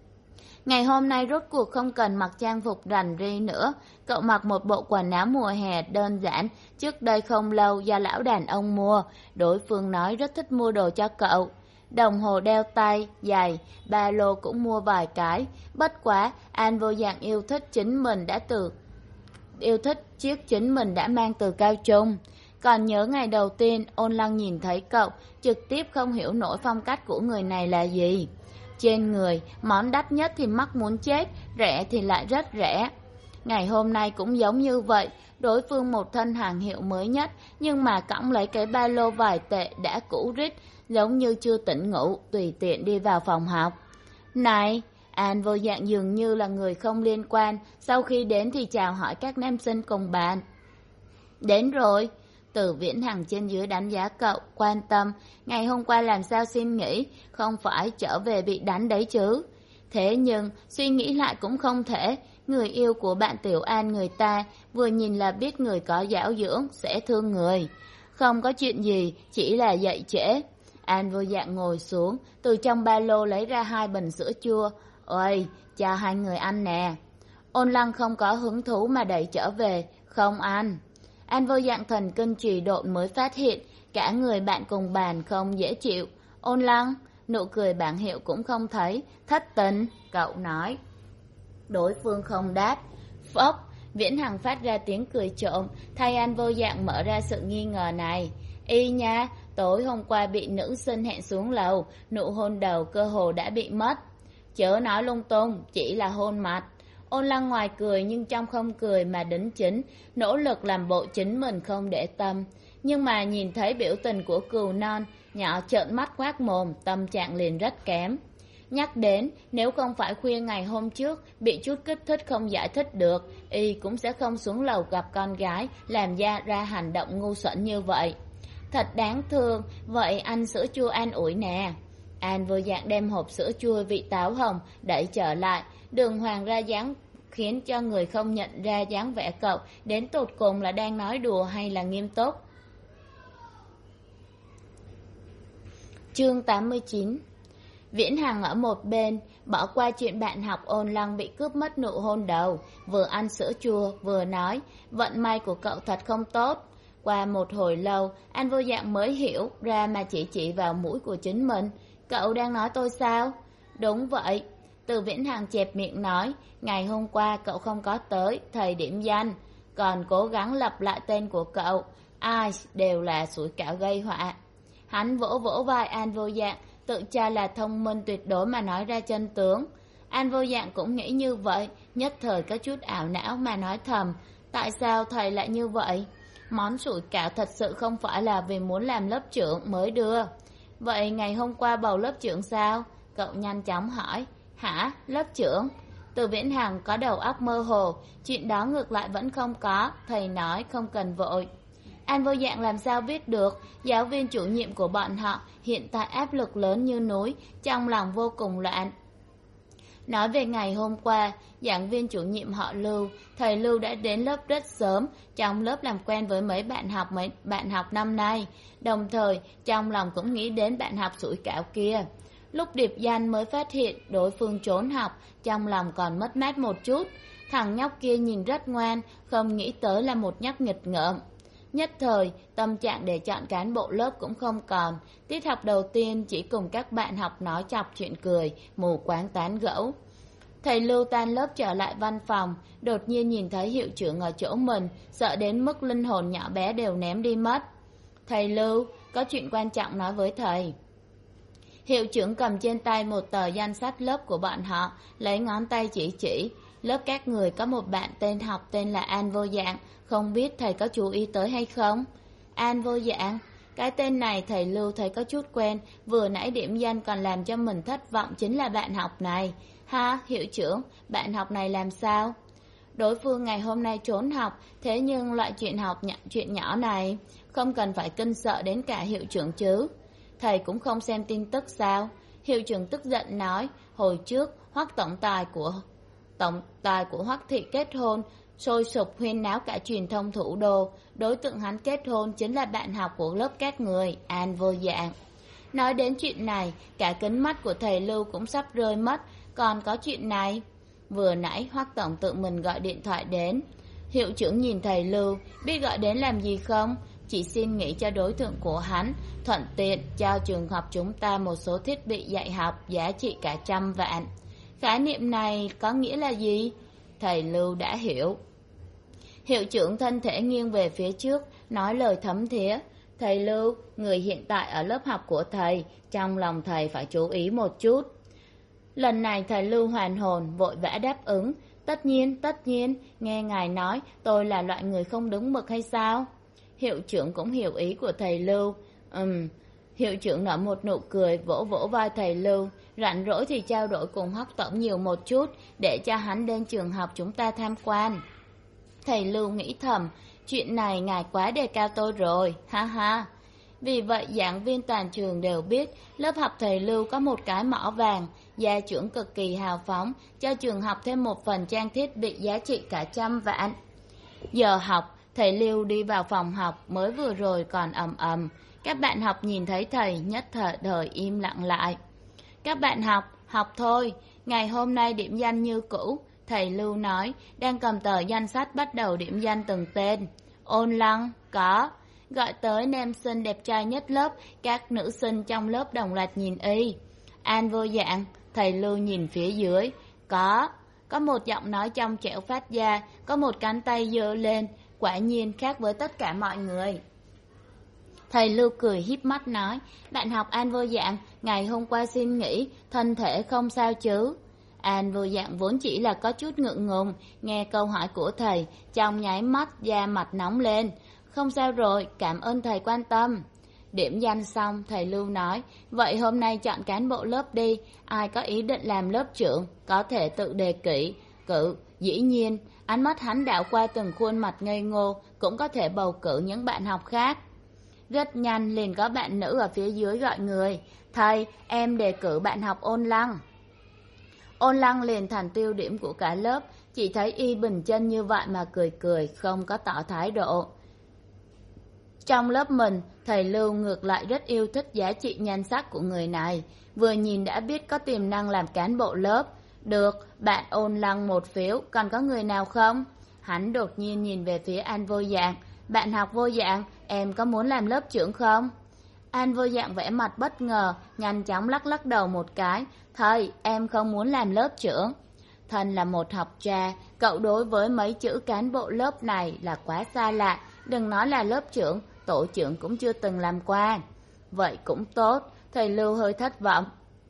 S1: Ngày hôm nay rốt cuộc không cần mặc trang phục rằn ri nữa, cậu mặc một bộ quần áo mùa hè đơn giản, trước đây không lâu do lão đàn ông mua, đối phương nói rất thích mua đồ cho cậu. Đồng hồ đeo tay, giày, ba lô cũng mua vài cái, bất quá An Vô Dạng yêu thích chính mình đã từ yêu thích chiếc chính mình đã mang từ cao trung. Còn nhớ ngày đầu tiên Ôn Lăng nhìn thấy cậu, trực tiếp không hiểu nổi phong cách của người này là gì. Trên người, món đắt nhất thì mắc muốn chết, rẻ thì lại rất rẻ. Ngày hôm nay cũng giống như vậy, đối phương một thân hàng hiệu mới nhất, nhưng mà cõng lấy cái ba lô vài tệ đã cũ rích, giống như chưa tỉnh ngủ, tùy tiện đi vào phòng học. Này, An Vô Dạng dường như là người không liên quan, sau khi đến thì chào hỏi các nam sinh cùng bàn. Đến rồi. Từ Viễn Hằng trên dưới đánh giá cậu, quan tâm, ngày hôm qua làm sao xin nghỉ, không phải trở về bị đánh đấy chứ. Thế nhưng, suy nghĩ lại cũng không thể, người yêu của bạn Tiểu An người ta, vừa nhìn là biết người có giáo dưỡng, sẽ thương người. Không có chuyện gì, chỉ là dậy trễ. An Vô Dạng ngồi xuống, từ trong ba lô lấy ra hai bình sữa chua. Ôi, cho hai người ăn nè. Ôn Lăng không có hứng thú mà đẩy trở về, không ăn. An Vô Dạng thần kinh trì độn mới phát hiện, cả người bạn cùng bàn không dễ chịu. Ôn Lăng, nụ cười bảng hiệu cũng không thấy, thất tình. cậu nói. Đối phương không đáp. Phốc, Viễn Hằng phát ra tiếng cười trộm, thay An Vô Dạng mở ra sự nghi ngờ này. Y nha, tối hôm qua bị nữ sinh hẹn xuống lầu, nụ hôn đầu cơ hồ đã bị mất. Chớ nói lung tung, chỉ là hôn mặt. Ôn Lăng ngoài cười nhưng trong không cười mà đính chính, nỗ lực làm bộ chính mình không để tâm. Nhưng mà nhìn thấy biểu tình của cừu non, nhỏ trợn mắt quát mồm, tâm trạng liền rất kém. Nhắc đến, nếu không phải khuya ngày hôm trước, bị chút kích thích không giải thích được, y cũng sẽ không xuống lầu gặp con gái, làm ra ra hành động ngu xuẩn như vậy. Thật đáng thương, vậy anh sữa chua an ủi nè. An Vô Dạng đem hộp sữa chua vị táo hồng đẩy trở lại, đường hoàng ra dáng khiến cho người không nhận ra dáng vẻ cậu đến tột cùng là đang nói đùa hay là nghiêm túc. Chương tám mươi chín. Viễn Hằng ở một bên, bỏ qua chuyện bạn học Ôn Lăng bị cướp mất nụ hôn đầu, vừa ăn sữa chua, vừa nói, vận may của cậu thật không tốt. Qua một hồi lâu, An Vô Dạng mới hiểu ra mà chỉ chỉ vào mũi của chính mình. Cậu đang nói tôi sao? Đúng vậy. Từ Viễn Hằng chẹp miệng nói, ngày hôm qua cậu không có tới, thầy điểm danh, còn cố gắng lặp lại tên của cậu. Ai đều là sủi cảo gây họa. Hắn vỗ vỗ vai An Vô Dạng, tự cho là thông minh tuyệt đối mà nói ra chân tướng. An Vô Dạng cũng nghĩ như vậy, nhất thời có chút ảo não mà nói thầm, tại sao thầy lại như vậy? Món sủi cảo thật sự không phải là vì muốn làm lớp trưởng mới đưa. Vậy ngày hôm qua bầu lớp trưởng sao? Cậu nhanh chóng hỏi. Hả? Lớp trưởng? Từ Viễn Hằng có đầu óc mơ hồ, chuyện đó ngược lại vẫn không có, thầy nói không cần vội. An Vô Dạng làm sao biết được, giáo viên chủ nhiệm của bọn họ hiện tại áp lực lớn như núi, trong lòng vô cùng loạn. Nói về ngày hôm qua, giảng viên chủ nhiệm họ Lưu, thầy Lưu đã đến lớp rất sớm, trong lớp làm quen với mấy bạn học mấy bạn học năm nay, đồng thời trong lòng cũng nghĩ đến bạn học sủi cảo kia. Lúc điệp danh mới phát hiện đối phương trốn học, trong lòng còn mất mát một chút. Thằng nhóc kia nhìn rất ngoan, không nghĩ tới là một nhóc nghịch ngợm. Nhất thời, tâm trạng để chọn cán bộ lớp cũng không còn. Tiết học đầu tiên chỉ cùng các bạn học nói chọc chuyện cười, mù quáng tán gẫu. Thầy Lưu tan lớp trở lại văn phòng, đột nhiên nhìn thấy hiệu trưởng ở chỗ mình, sợ đến mức linh hồn nhỏ bé đều ném đi mất. Thầy Lưu, có chuyện quan trọng nói với thầy. Hiệu trưởng cầm trên tay một tờ danh sách lớp của bọn họ, lấy ngón tay chỉ chỉ. Lớp các người có một bạn tên học tên là An Vô Dạng, không biết thầy có chú ý tới hay không? An Vô Dạng? Cái tên này thầy Lưu thấy có chút quen, vừa nãy điểm danh còn làm cho mình thất vọng chính là bạn học này. Ha, hiệu trưởng, bạn học này làm sao? Đối phương ngày hôm nay trốn học, thế nhưng loại chuyện học nhận chuyện nhỏ này, không cần phải kinh sợ đến cả hiệu trưởng chứ. Thầy cũng không xem tin tức sao? Hiệu trưởng tức giận nói, hồi trước Hoắc tổng tài của tổng tài của Hoắc thị kết hôn, sôi sục huyên náo cả truyền thông thủ đô. Đối tượng hắn kết hôn chính là bạn học của lớp các người, An Vô Dạng. Nói đến chuyện này, cả kính mắt của thầy Lưu cũng sắp rơi mất. Còn có chuyện này, vừa nãy Hoắc tổng tự mình gọi điện thoại đến. Hiệu trưởng nhìn thầy Lưu, biết gọi đến làm gì không? Chỉ xin nghĩ cho đối tượng của hắn, thuận tiện cho trường học chúng ta một số thiết bị dạy học giá trị cả trăm vạn. Khái niệm này có nghĩa là gì? Thầy Lưu đã hiểu. Hiệu trưởng thân thể nghiêng về phía trước, nói lời thấm thía. Thầy Lưu, người hiện tại ở lớp học của thầy, trong lòng thầy phải chú ý một chút. Lần này thầy Lưu hoàn hồn, vội vã đáp ứng. Tất nhiên, tất nhiên, nghe ngài nói tôi là loại người không đúng mực hay sao? Hiệu trưởng cũng hiểu ý của thầy Lưu. Ừm, hiệu trưởng nở một nụ cười, vỗ vỗ vai thầy Lưu. Rảnh rỗi thì trao đổi cùng Hoắc tổng nhiều một chút, để cho hắn đến trường học chúng ta tham quan. Thầy Lưu nghĩ thầm, chuyện này ngài quá đề cao tôi rồi, ha ha. Vì vậy giảng viên toàn trường đều biết lớp học thầy Lưu có một cái mỏ vàng, gia trưởng cực kỳ hào phóng, cho trường học thêm một phần trang thiết bị giá trị cả trăm vạn. Giờ học, thầy Lưu đi vào phòng học, mới vừa rồi còn ầm ầm. Các bạn học nhìn thấy thầy nhất thời đời im lặng lại. Các bạn học, học thôi, ngày hôm nay điểm danh như cũ, thầy Lưu nói, đang cầm tờ danh sách bắt đầu điểm danh từng tên. Ôn Lăng, có. Gọi tới nam sinh đẹp trai nhất lớp, các nữ sinh trong lớp đồng loạt nhìn y. An Vô Dạng, Thầy Lưu nhìn phía dưới. Có, có một giọng nói trong trẻo phát ra, có một cánh tay giơ lên, quả nhiên khác với tất cả mọi người. Thầy Lưu cười híp mắt nói, bạn học An Vô Dạng, ngày hôm qua xin nghỉ, thân thể không sao chứ? An Vô Dạng vốn chỉ là có chút ngượng ngùng, nghe câu hỏi của thầy, trong nháy mắt da mặt nóng lên. Không sao rồi, cảm ơn thầy quan tâm. Điểm danh xong, thầy Lưu nói, vậy hôm nay chọn cán bộ lớp đi, ai có ý định làm lớp trưởng, có thể tự đề kỷ, cử, dĩ nhiên, ánh mắt hắn đảo qua từng khuôn mặt ngây ngô, cũng có thể bầu cử những bạn học khác. Rất nhanh liền có bạn nữ ở phía dưới gọi người, thầy, em đề cử bạn học Ôn Lăng. Ôn Lăng liền thành tiêu điểm của cả lớp, chỉ thấy y bình chân như vậy mà cười cười, không có tỏ thái độ. Trong lớp mình, thầy Lưu ngược lại rất yêu thích giá trị nhan sắc của người này, vừa nhìn đã biết có tiềm năng làm cán bộ lớp. Được, bạn Ôn Lăng một phiếu, còn có người nào không? Hắn đột nhiên nhìn về phía An Vô Dạng, bạn học Vô Dạng, em có muốn làm lớp trưởng không? An Vô Dạng vẽ mặt bất ngờ, nhanh chóng lắc lắc đầu một cái, thầy, em không muốn làm lớp trưởng. Thân là một học trò, cậu đối với mấy chữ cán bộ lớp này là quá xa lạ, đừng nói là lớp trưởng, tổ trưởng cũng chưa từng làm qua. Vậy cũng tốt, thầy Lưu hơi thất vọng.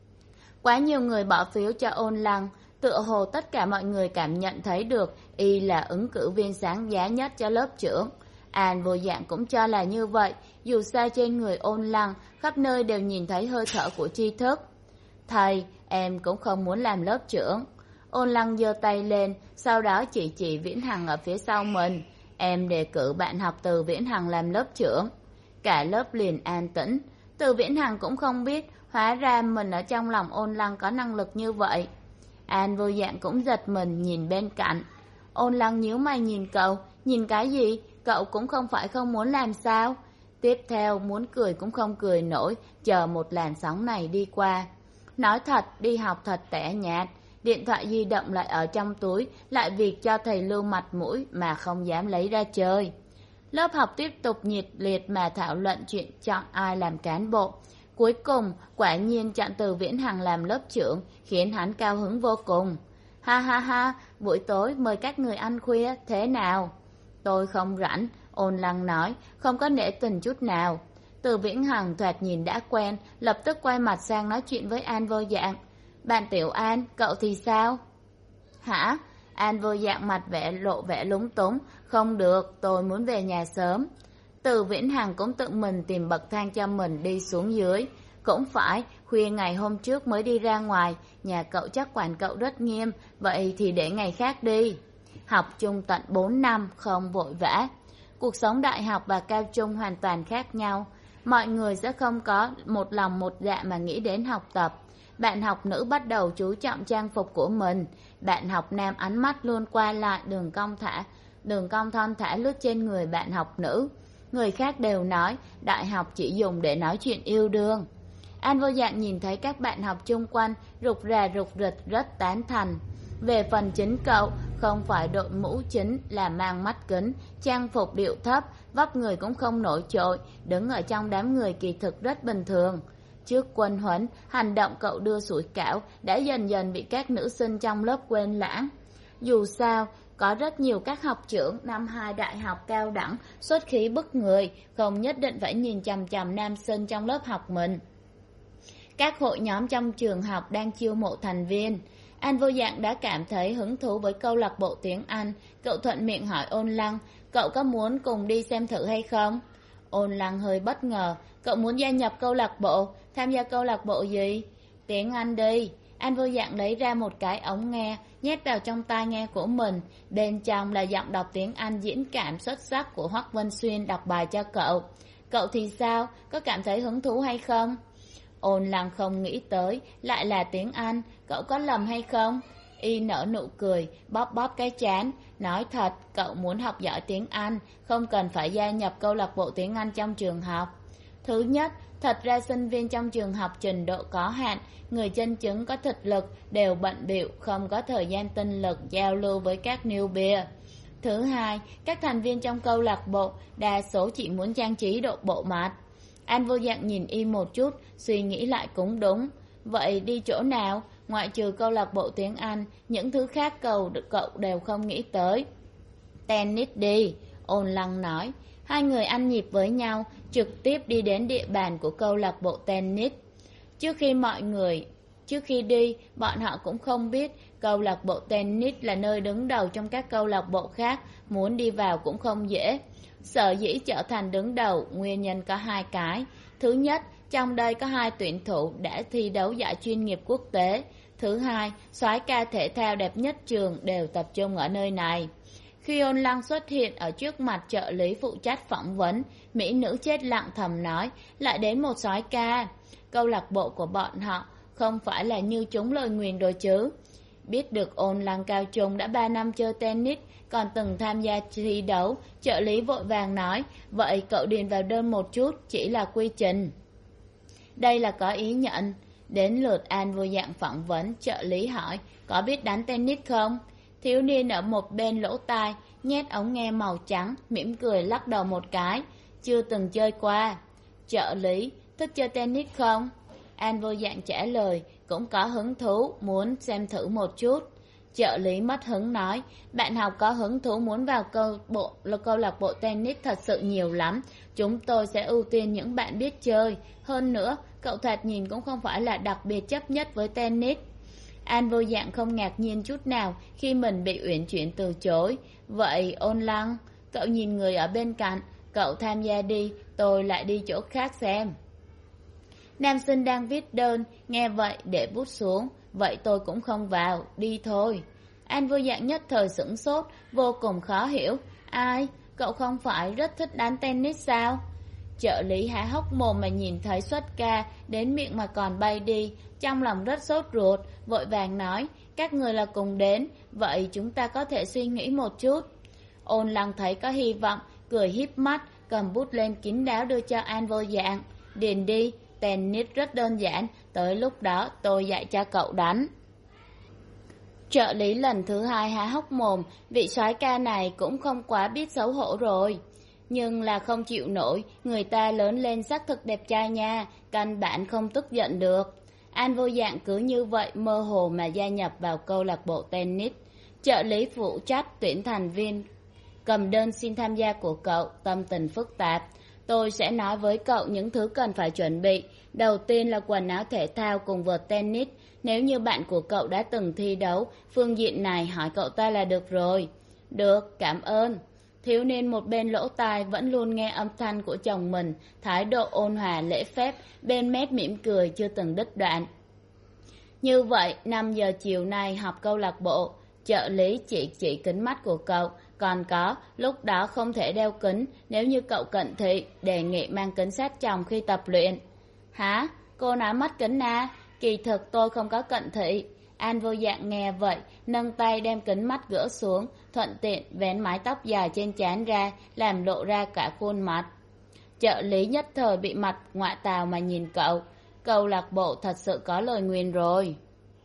S1: Quá nhiều người bỏ phiếu cho Ôn Lăng, tựa hồ tất cả mọi người cảm nhận thấy được y là ứng cử viên sáng giá nhất cho lớp trưởng. An Vô Dạng cũng cho là như vậy, dù sao trên người Ôn Lăng khắp nơi đều nhìn thấy hơi thở của tri thức. Thầy, em cũng không muốn làm lớp trưởng. Ôn Lăng giơ tay lên, sau đó chỉ chỉ Viễn Hằng ở phía sau mình. Em đề cử bạn học Từ Viễn Hằng làm lớp trưởng. Cả lớp liền an tĩnh. Từ Viễn Hằng cũng không biết, hóa ra mình ở trong lòng Ôn Lăng có năng lực như vậy. An Vô Dạng cũng giật mình nhìn bên cạnh. Ôn Lăng nhíu mày nhìn cậu, nhìn cái gì? Cậu cũng không phải không muốn làm sao? Tiếp theo muốn cười cũng không cười nổi, chờ một làn sóng này đi qua. Nói thật, đi học thật tẻ nhạt, điện thoại di động lại ở trong túi, lại việc cho thầy Lưu mặt mũi mà không dám lấy ra chơi. Lớp học tiếp tục nhiệt liệt mà thảo luận chuyện chọn ai làm cán bộ. Cuối cùng, quả nhiên chọn Từ Viễn Hằng làm lớp trưởng, khiến hắn cao hứng vô cùng. Ha ha ha, buổi tối mời các người ăn khuya, thế nào? Tôi không rảnh, Ôn Lăng nói, không có nể tình chút nào. Từ Viễn Hằng thoạt nhìn đã quen, lập tức quay mặt sang nói chuyện với An Vô Dạng. Bạn Tiểu An, cậu thì sao? Hả? An Vô Dạng mặt vẻ lộ vẻ lúng túng. Không được, tôi muốn về nhà sớm. Từ Viễn Hằng cũng tự mình tìm bậc thang cho mình đi xuống dưới. Cũng phải, khuya ngày hôm trước mới đi ra ngoài, nhà cậu chắc quản cậu rất nghiêm, vậy thì để ngày khác đi. Học chung tận bốn năm, không vội vã. Cuộc sống đại học và cao trung hoàn toàn khác nhau. Mọi người sẽ không có một lòng một dạ mà nghĩ đến học tập. Bạn học nữ bắt đầu chú trọng trang phục của mình. Bạn học nam ánh mắt luôn qua lại đường cong thả, đường cong thon thả lướt trên người bạn học nữ. Người khác đều nói đại học chỉ dùng để nói chuyện yêu đương. An Vô Dạng nhìn thấy các bạn học chung quanh rụt rà rụt rịch rất tán thành. Về phần chính cậu, không phải đội mũ chính là mang mắt kính, trang phục điệu thấp, vóc người cũng không nổi trội, đứng ở trong đám người kỳ thực rất bình thường. Trước quân huấn, hành động cậu đưa sủi cảo đã dần dần bị các nữ sinh trong lớp quên lãng. Dù sao, có rất nhiều các học trưởng năm hai đại học cao đẳng xuất khí bức người, không nhất định phải nhìn chằm chằm nam sinh trong lớp học mình. Các hội nhóm trong trường học đang chiêu mộ thành viên. An Vô Dạng đã cảm thấy hứng thú với câu lạc bộ tiếng Anh. Cậu thuận miệng hỏi Ôn Lăng, cậu có muốn cùng đi xem thử hay không? Ôn Lăng hơi bất ngờ, cậu muốn gia nhập câu lạc bộ, tham gia câu lạc bộ gì? Tiếng Anh đi. An Vô Dạng lấy ra một cái ống nghe, nhét vào trong tai nghe của mình. Bên trong là giọng đọc tiếng Anh diễn cảm xuất sắc của Hoắc Vân Xuyên đọc bài cho cậu. Cậu thì sao? Có cảm thấy hứng thú hay không? Ôn Lăng không nghĩ tới, lại là tiếng Anh, cậu có lầm hay không? Y nở nụ cười, bóp bóp cái trán, nói thật, cậu muốn học giỏi tiếng Anh, không cần phải gia nhập câu lạc bộ tiếng Anh trong trường học. Thứ nhất, thật ra sinh viên trong trường học trình độ có hạn, người chân chứng có thực lực đều bận bịu, không có thời gian tinh lực giao lưu với các newbie. Thứ hai, các thành viên trong câu lạc bộ đa số chỉ muốn trang trí độ bộ mặt. An Vô Dạng nhìn y một chút, suy nghĩ lại cũng đúng. Vậy đi chỗ nào? ngoại trừ câu lạc bộ tiếng Anh, những thứ khác cậu, cậu đều không nghĩ tới. Tennis đi, Ôn Lăng nói. Hai người ăn nhịp với nhau, trực tiếp đi đến địa bàn của câu lạc bộ tennis. Trước khi mọi người, trước khi đi, bọn họ cũng không biết câu lạc bộ tennis là nơi đứng đầu trong các câu lạc bộ khác, muốn đi vào cũng không dễ. Sở dĩ trở thành đứng đầu, nguyên nhân có hai cái. Thứ nhất, trong đây có hai tuyển thủ đã thi đấu giải chuyên nghiệp quốc tế. Thứ hai, soái ca thể thao đẹp nhất trường đều tập trung ở nơi này. Khi Ôn Lăng xuất hiện ở trước mặt trợ lý phụ trách phỏng vấn, mỹ nữ chết lặng thầm nói, lại đến một soái ca. Câu lạc bộ của bọn họ không phải là như chúng lời nguyền rồi chứ. Biết được Ôn Lăng cao trung đã ba năm chơi tennis, còn từng tham gia thi đấu, trợ lý vội vàng nói, vậy cậu điền vào đơn một chút, chỉ là quy trình. Đây là có ý nhận. Đến lượt An Vô Dạng phỏng vấn, trợ lý hỏi, có biết đánh tennis không? Thiếu niên ở một bên lỗ tai, nhét ống nghe màu trắng, mỉm cười lắc đầu một cái, chưa từng chơi qua. Trợ lý, thích chơi tennis không? An Vô Dạng trả lời, cũng có hứng thú, muốn xem thử một chút. Trợ lý mất hứng nói, bạn học có hứng thú muốn vào câu, bộ, câu lạc bộ tennis thật sự nhiều lắm. Chúng tôi sẽ ưu tiên những bạn biết chơi. Hơn nữa, cậu thoạt nhìn cũng không phải là đặc biệt chấp nhất với tennis. An Vô Dạng không ngạc nhiên chút nào khi mình bị uyển chuyển từ chối. Vậy Ôn Lăng, cậu nhìn người ở bên cạnh, cậu tham gia đi, tôi lại đi chỗ khác xem. Nam sinh đang viết đơn, nghe vậy để bút xuống, vậy tôi cũng không vào, đi thôi. An Vô Dạng nhất thời sửng sốt, vô cùng khó hiểu. Ai, cậu không phải rất thích đánh tennis sao? Trợ lý há hốc mồm mà nhìn thấy xuất ca, đến miệng mà còn bay đi, trong lòng rất sốt ruột, vội vàng nói, các người là cùng đến, vậy chúng ta có thể suy nghĩ một chút. Ôn Lăng thấy có hy vọng, cười híp mắt, cầm bút lên kín đáo đưa cho An Vô Dạng. Điền đi, tennis rất đơn giản, tới lúc đó tôi dạy cho cậu đánh. Trợ lý lần thứ hai há hốc mồm, vị soái ca này cũng không quá biết xấu hổ rồi. Nhưng là không chịu nổi, người ta lớn lên xác thực đẹp trai nha, căn bản không tức giận được. An Vô Dạng cứ như vậy mơ hồ mà gia nhập vào câu lạc bộ tennis. Trợ lý phụ trách tuyển thành viên cầm đơn xin tham gia của cậu, tâm tình phức tạp. Tôi sẽ nói với cậu những thứ cần phải chuẩn bị. Đầu tiên là quần áo thể thao cùng vợt tennis. Nếu như bạn của cậu đã từng thi đấu, phương diện này hỏi cậu ta là được rồi. Được, cảm ơn. Thiếu niên một bên lỗ tai vẫn luôn nghe âm thanh của chồng mình, thái độ ôn hòa lễ phép, bên mép mỉm cười chưa từng đứt đoạn. Như vậy, năm giờ chiều nay học câu lạc bộ, trợ lý chỉ chỉ kính mắt của cậu, còn có, lúc đó không thể đeo kính, nếu như cậu cận thị, đề nghị mang kính sát tròng khi tập luyện. Hả? Cô nói mất kính à? Kỳ thực tôi không có cận thị. An Vô Dạng nghe vậy, nâng tay đem kính mắt gỡ xuống, thuận tiện vén mái tóc dài trên trán ra, làm lộ ra cả khuôn mặt. Trợ lý nhất thời bị mặt ngoại tào mà nhìn cậu, câu lạc bộ thật sự có lời nguyền rồi.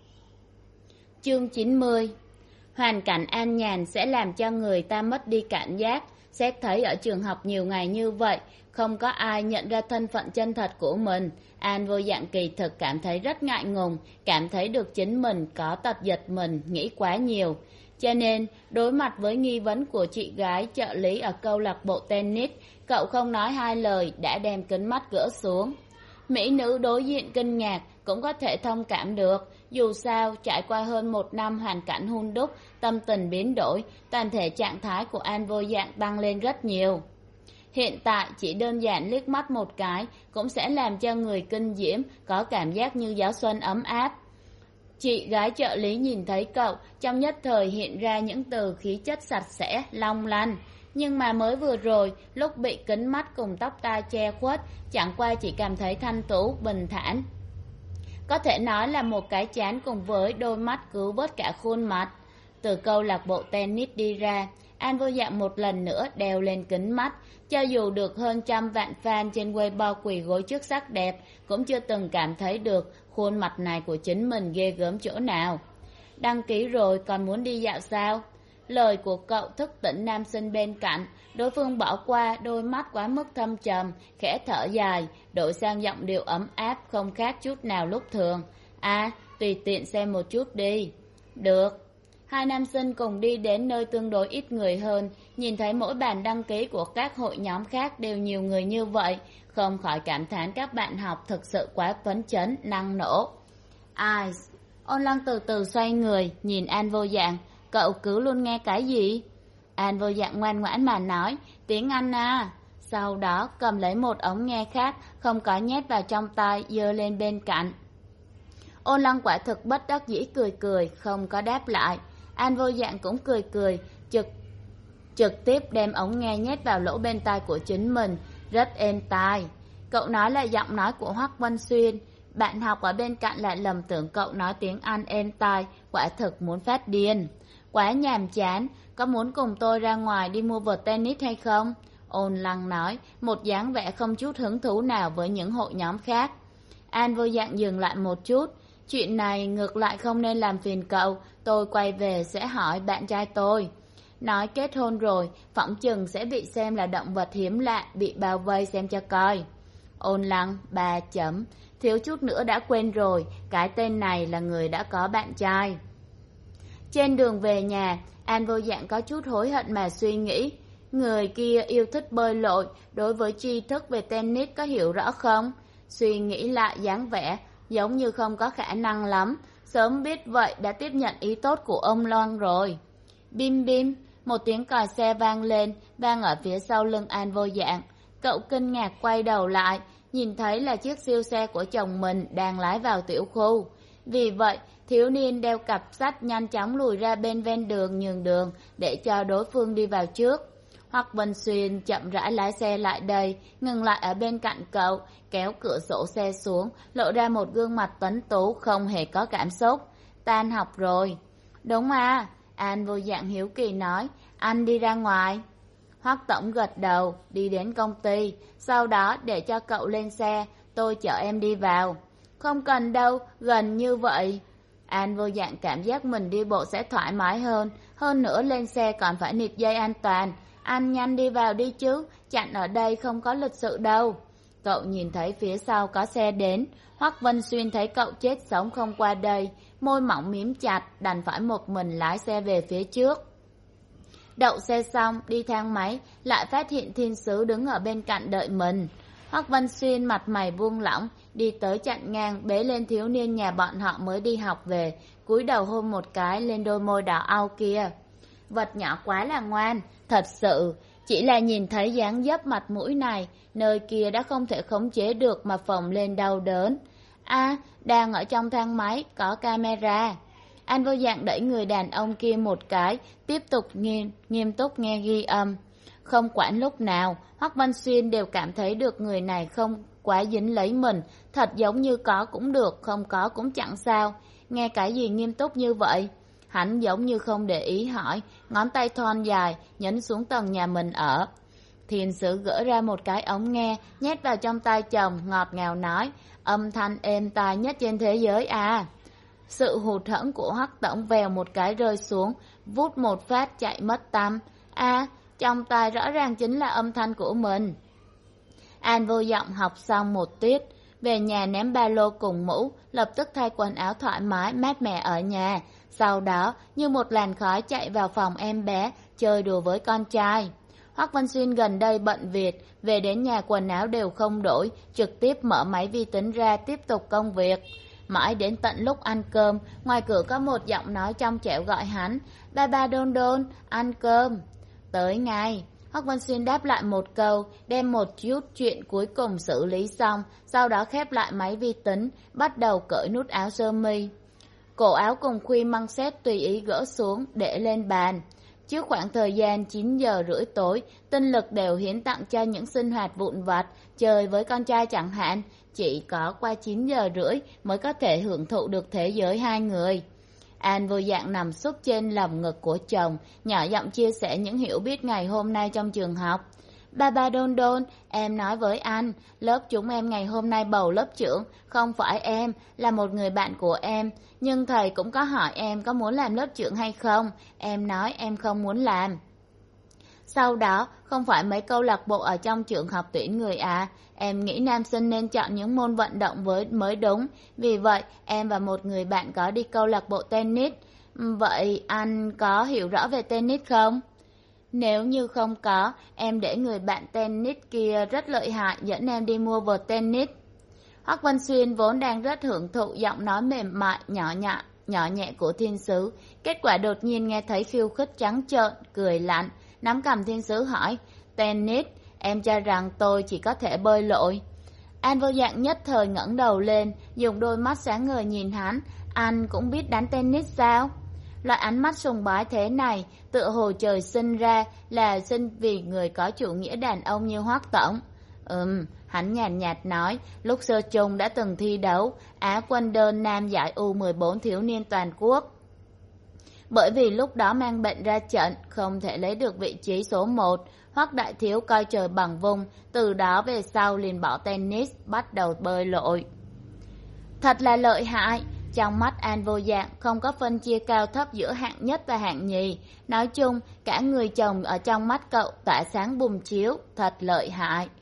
S1: Chương chín mươi. Hoàn cảnh an nhàn sẽ làm cho người ta mất đi cảnh giác. Xét thấy ở trường học nhiều ngày như vậy, không có ai nhận ra thân phận chân thật của mình. An Vô Dạng kỳ thực cảm thấy rất ngại ngùng, cảm thấy được chính mình có tật giật mình, nghĩ quá nhiều. Cho nên, đối mặt với nghi vấn của chị gái trợ lý ở câu lạc bộ tennis, cậu không nói hai lời đã đem kính mắt gỡ xuống. Mỹ nữ đối diện kinh ngạc cũng có thể thông cảm được, dù sao trải qua hơn một năm hoàn cảnh hun đúc, tâm tình biến đổi, toàn thể trạng thái của An Vô Dạng tăng lên rất nhiều. Hiện tại chỉ đơn giản liếc mắt một cái cũng sẽ làm cho người kinh diễm có cảm giác như gió xuân ấm áp. Chị gái trợ lý nhìn thấy cậu, trong nhất thời hiện ra những từ khí chất sạch sẽ, long lanh. Nhưng mà mới vừa rồi, lúc bị kính mắt cùng tóc tai che khuất, chẳng qua chỉ cảm thấy thanh tú, bình thản. Có thể nói là một cái trán cùng với đôi mắt cứu vớt cả khuôn mặt. Từ câu lạc bộ tennis đi ra, An Vô Dạng một lần nữa đeo lên kính mắt. Cho dù được hơn trăm vạn fan trên Weibo quỳ gối trước sắc đẹp, cũng chưa từng cảm thấy được khuôn mặt này của chính mình ghê gớm chỗ nào. Đăng ký rồi còn muốn đi dạo sao? Lời của cậu thức tỉnh nam sinh bên cạnh, đối phương bỏ qua đôi mắt quá mức thâm trầm, khẽ thở dài, đổi sang giọng điệu ấm áp không khác chút nào lúc thường. À, tùy tiện xem một chút đi. Được. Hai nam sinh cùng đi đến nơi tương đối ít người hơn, nhìn thấy mỗi bàn đăng ký của các hội nhóm khác đều nhiều người như vậy, không khỏi cảm thán các bạn học thực sự quá phấn chấn, năng nổ. Ai? Ôn Lăng từ từ xoay người, nhìn An Vô Dạng, cậu cứ luôn nghe cái gì? An Vô Dạng ngoan ngoãn mà nói, tiếng Anh à. Sau đó cầm lấy một ống nghe khác, không có nhét vào trong tai, giơ lên bên cạnh. Ôn Lăng quả thực bất đắc dĩ cười cười, không có đáp lại. An Vô Dạng cũng cười cười, trực trực tiếp đem ống nghe nhét vào lỗ bên tai của chính mình, rất êm tai. Cậu nói là giọng nói của Hoắc Vân Xuyên. Bạn học ở bên cạnh lại lầm tưởng cậu nói tiếng Anh êm tai, quả thực muốn phát điên. Quá nhàm chán, có muốn cùng tôi ra ngoài đi mua vợt tennis hay không? Ôn Lăng nói, một dáng vẻ không chút hứng thú nào với những hội nhóm khác. An Vô Dạng dừng lại một chút. Chuyện này ngược lại không nên làm phiền cậu, tôi quay về sẽ hỏi bạn trai tôi. Nói kết hôn rồi, phỏng chừng sẽ bị xem là động vật hiếm lạ, bị bao vây xem cho coi. Ôn Lăng, ba chấm, thiếu chút nữa đã quên rồi, cái tên này là người đã có bạn trai. Trên đường về nhà, An Vô Dạng có chút hối hận mà suy nghĩ. Người kia yêu thích bơi lội, đối với tri thức về tennis có hiểu rõ không? Suy nghĩ lại dáng vẻ, giống như không có khả năng lắm. Sớm biết vậy đã tiếp nhận ý tốt của ông Loan rồi. Bim bim, một tiếng còi xe vang lên, vang ở phía sau lưng An Vô Dạng. Cậu kinh ngạc quay đầu lại, nhìn thấy là chiếc siêu xe của chồng mình đang lái vào tiểu khu. Vì vậy, thiếu niên đeo cặp sách nhanh chóng lùi ra bên ven đường nhường đường để cho đối phương đi vào trước. Hoắc Vân Xuyên chậm rãi lái xe lại đây, ngừng lại ở bên cạnh cậu, kéo cửa sổ xe xuống, lộ ra một gương mặt tuấn tú không hề có cảm xúc. Tan học rồi. Đúng à, An Vô Dạng hiếu kỳ nói, anh đi ra ngoài. Hoắc tổng gật đầu, đi đến công ty, sau đó để cho cậu lên xe, tôi chở em đi vào. Không cần đâu, gần như vậy. An Vô Dạng cảm giác mình đi bộ sẽ thoải mái hơn, hơn nữa lên xe còn phải nịt dây an toàn. Anh nhanh đi vào đi chứ, chặn ở đây không có lịch sự đâu. Cậu nhìn thấy phía sau có xe đến, Hoắc Vân Xuyên thấy cậu chết sống không qua đây, môi mỏng mím chặt, đành phải một mình lái xe về phía trước. Đậu xe xong, đi thang máy, lại phát hiện thiên sứ đứng ở bên cạnh đợi mình. Hoắc Vân Xuyên mặt mày buông lỏng, đi tới chặn ngang, bế lên thiếu niên nhà bọn họ mới đi học về, cúi đầu hôn một cái lên đôi môi đỏ au kia. Vật nhỏ quá là ngoan, thật sự, chỉ là nhìn thấy dáng dấp mặt mũi này, nơi kia đã không thể khống chế được mà phồng lên đau đớn. À, đang ở trong thang máy, có camera. An Vô Dạng đẩy người đàn ông kia một cái, tiếp tục nghiêm, nghiêm túc nghe ghi âm. Không quản lúc nào, Hoắc Văn Xuyên đều cảm thấy được người này không quá dính lấy mình, thật giống như có cũng được, không có cũng chẳng sao. Nghe cái gì nghiêm túc như vậy? Hắn giống như không để ý hỏi, ngón tay thon dài, nhấn xuống tầng nhà mình ở. Thiên sứ gỡ ra một cái ống nghe, nhét vào trong tay chồng, ngọt ngào nói, âm thanh êm tai nhất trên thế giới à. Sự hụt hẫng của Hoắc tổng vèo một cái rơi xuống, vút một phát chạy mất tăm. À, trong tai rõ ràng chính là âm thanh của mình. An Vô Vọng học xong một tiết, về nhà ném ba lô cùng mũ, lập tức thay quần áo thoải mái mát mẻ ở nhà. Sau đó, như một làn khói chạy vào phòng em bé, chơi đùa với con trai. Hoắc Văn Xuyên gần đây bận việc, về đến nhà quần áo đều không đổi, trực tiếp mở máy vi tính ra tiếp tục công việc. Mãi đến tận lúc ăn cơm, ngoài cửa có một giọng nói trong trẻo gọi hắn, ba ba Đôn Đôn, ăn cơm. Tới ngay. Hoắc Văn Xuyên đáp lại một câu, đem một chút chuyện cuối cùng xử lý xong, sau đó khép lại máy vi tính, bắt đầu cởi nút áo sơ mi. Cổ áo cùng khuy măng xét tùy ý gỡ xuống, để lên bàn. Trước khoảng thời gian chín giờ rưỡi tối, tinh lực đều hiến tặng cho những sinh hoạt vụn vặt, chơi với con trai chẳng hạn. Chỉ có qua chín giờ rưỡi mới có thể hưởng thụ được thế giới hai người. An Vô Dạng nằm súp trên lòng ngực của chồng, nhỏ giọng chia sẻ những hiểu biết ngày hôm nay trong trường học. Ba ba Đôn Đôn, em nói với anh, lớp chúng em ngày hôm nay bầu lớp trưởng, không phải em, là một người bạn của em. Nhưng thầy cũng có hỏi em có muốn làm lớp trưởng hay không, em nói em không muốn làm. Sau đó, không phải mấy câu lạc bộ ở trong trường học tuyển người à, em nghĩ nam sinh nên chọn những môn vận động với mới đúng. Vì vậy, em và một người bạn có đi câu lạc bộ tennis. Vậy anh có hiểu rõ về tennis không? Nếu như không có, em để người bạn tennis kia rất lợi hại dẫn em đi mua vợt tennis. Hoắc Vân Xuyên vốn đang rất hưởng thụ giọng nói mềm mại, nhỏ nhẹ, nhỏ nhẹ của thiên sứ. Kết quả đột nhiên nghe thấy khiêu khích trắng trợn, cười lạnh, nắm cằm thiên sứ hỏi, tennis, em cho rằng tôi chỉ có thể bơi lội. An Vô Dạng nhất thời ngẩng đầu lên, dùng đôi mắt sáng ngời nhìn hắn, anh cũng biết đánh tennis sao? Loại ánh mắt sùng bái thế này, tựa hồ trời sinh ra là sinh vì người có chủ nghĩa đàn ông như Hoắc tổng. Ừm, hắn nhàn nhạt, nhạt nói, lúc sơ chung đã từng thi đấu, Á quân đơn nam giải U mười bốn thiếu niên toàn quốc. Bởi vì lúc đó mang bệnh ra trận, không thể lấy được vị trí số một, Hoắc đại thiếu coi trời bằng vung, từ đó về sau liền bỏ tennis, bắt đầu bơi lội. Thật là lợi hại. Trong mắt An Vô Dạng không có phân chia cao thấp giữa hạng nhất và hạng nhì. Nói chung, cả người chồng ở trong mắt cậu tỏa sáng bùng chiếu, thật lợi hại.